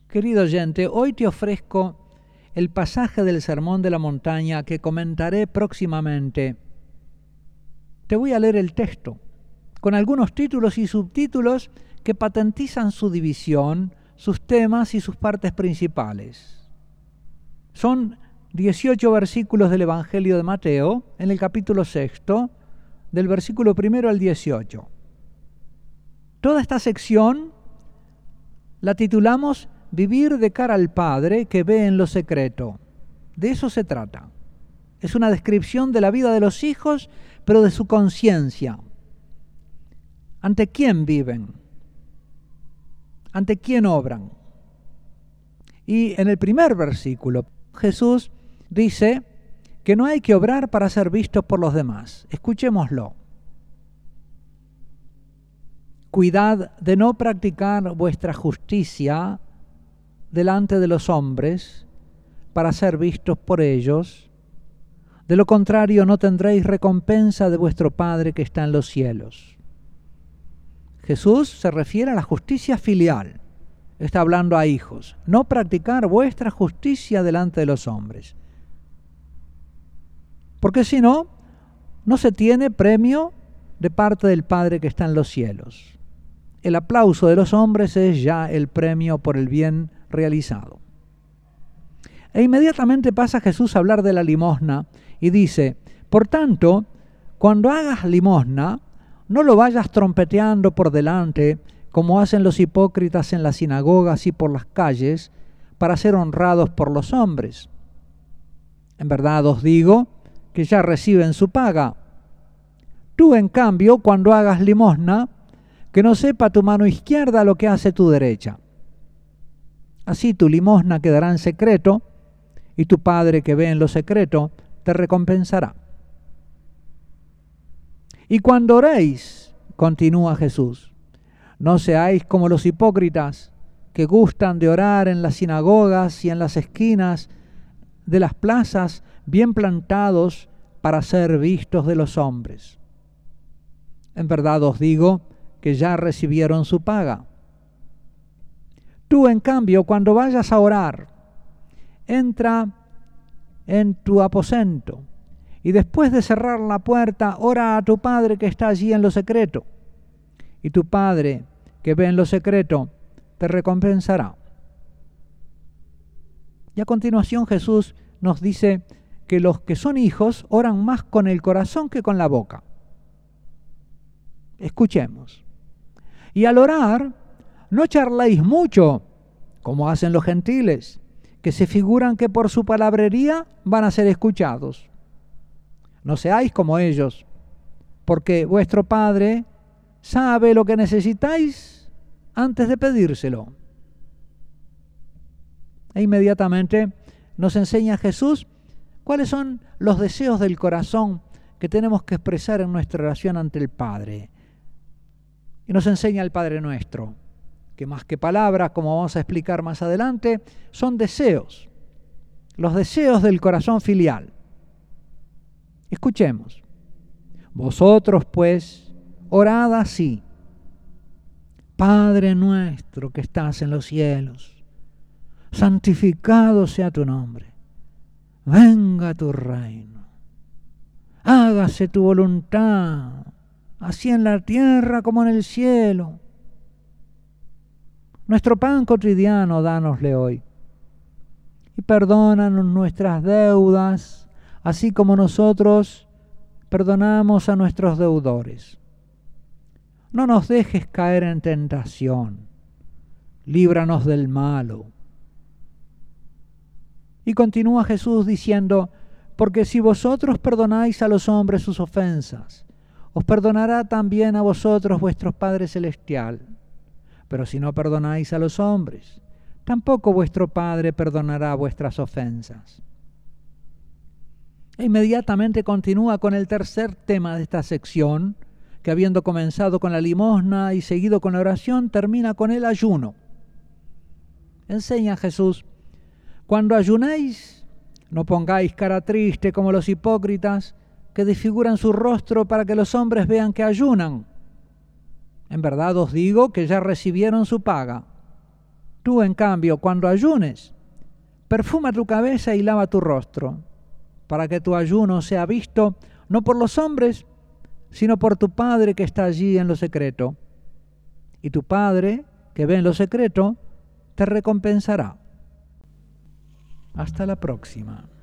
Querido oyente, hoy te ofrezco el pasaje del Sermón de la Montaña que comentaré próximamente. Te voy a leer el texto, con algunos títulos y subtítulos que patentizan su división, sus temas y sus partes principales. Son 18 versículos del Evangelio de Mateo, en el capítulo 6, del versículo 1 al 18. Toda esta sección la titulamos Vivir de cara al Padre que ve en lo secreto. De eso se trata. Es una descripción de la vida de los hijos, pero de su conciencia. ¿Ante quién viven? ¿Ante quién obran? Y en el primer versículo, Jesús dice que no hay que obrar para ser vistos por los demás. Escuchémoslo. Cuidad de no practicar vuestra justicia delante de los hombres para ser vistos por ellos. De lo contrario, no tendréis recompensa de vuestro Padre que está en los cielos. Jesús se refiere a la justicia filial. Está hablando a hijos. No practicar vuestra justicia delante de los hombres. Porque si no, no se tiene premio de parte del Padre que está en los cielos. El aplauso de los hombres es ya el premio por el bien realizado. E inmediatamente pasa Jesús a hablar de la limosna y dice: por tanto, cuando hagas limosna, no lo vayas trompeteando por delante, como hacen los hipócritas en las sinagogas y por las calles, para ser honrados por los hombres. En verdad os digo que ya reciben su paga. Tú, en cambio, cuando hagas limosna, que no sepa tu mano izquierda lo que hace tu derecha. Así tu limosna quedará en secreto, y tu Padre que ve en lo secreto te recompensará. Y cuando oréis, continúa Jesús, no seáis como los hipócritas que gustan de orar en las sinagogas y en las esquinas de las plazas, bien plantados para ser vistos de los hombres. En verdad os digo que ya recibieron su paga. Tú, en cambio, cuando vayas a orar, entra en tu aposento y después de cerrar la puerta, ora a tu Padre que está allí en lo secreto. Y tu Padre que ve en lo secreto te recompensará. Y a continuación Jesús nos dice que los que son hijos oran más con el corazón que con la boca. Escuchemos. Y al orar, no charléis mucho, como hacen los gentiles, que se figuran que por su palabrería van a ser escuchados. No seáis como ellos, porque vuestro Padre sabe lo que necesitáis antes de pedírselo. E inmediatamente nos enseña Jesús cuáles son los deseos del corazón que tenemos que expresar en nuestra oración ante el Padre. Y nos enseña el Padre Nuestro, que más que palabras, como vamos a explicar más adelante, son deseos, los deseos del corazón filial. Escuchemos. Vosotros, pues, orad así: Padre nuestro que estás en los cielos, santificado sea tu nombre, venga tu reino, hágase tu voluntad, así en la tierra como en el cielo. Nuestro pan cotidiano dánosle hoy, y perdónanos nuestras deudas, así como nosotros perdonamos a nuestros deudores. No nos dejes caer en tentación, líbranos del malo. Y continúa Jesús diciendo: porque si vosotros perdonáis a los hombres sus ofensas, os perdonará también a vosotros vuestro Padre Celestial. Pero si no perdonáis a los hombres, tampoco vuestro Padre perdonará vuestras ofensas. E inmediatamente continúa con el tercer tema de esta sección, que habiendo comenzado con la limosna y seguido con la oración, termina con el ayuno. Enseña Jesús: cuando ayunéis, no pongáis cara triste como los hipócritas, que desfiguran su rostro para que los hombres vean que ayunan. En verdad os digo que ya recibieron su paga. Tú, en cambio, cuando ayunes, perfuma tu cabeza y lava tu rostro, para que tu ayuno sea visto no por los hombres, sino por tu Padre que está allí en lo secreto. Y tu Padre, que ve en lo secreto, te recompensará. Hasta la próxima.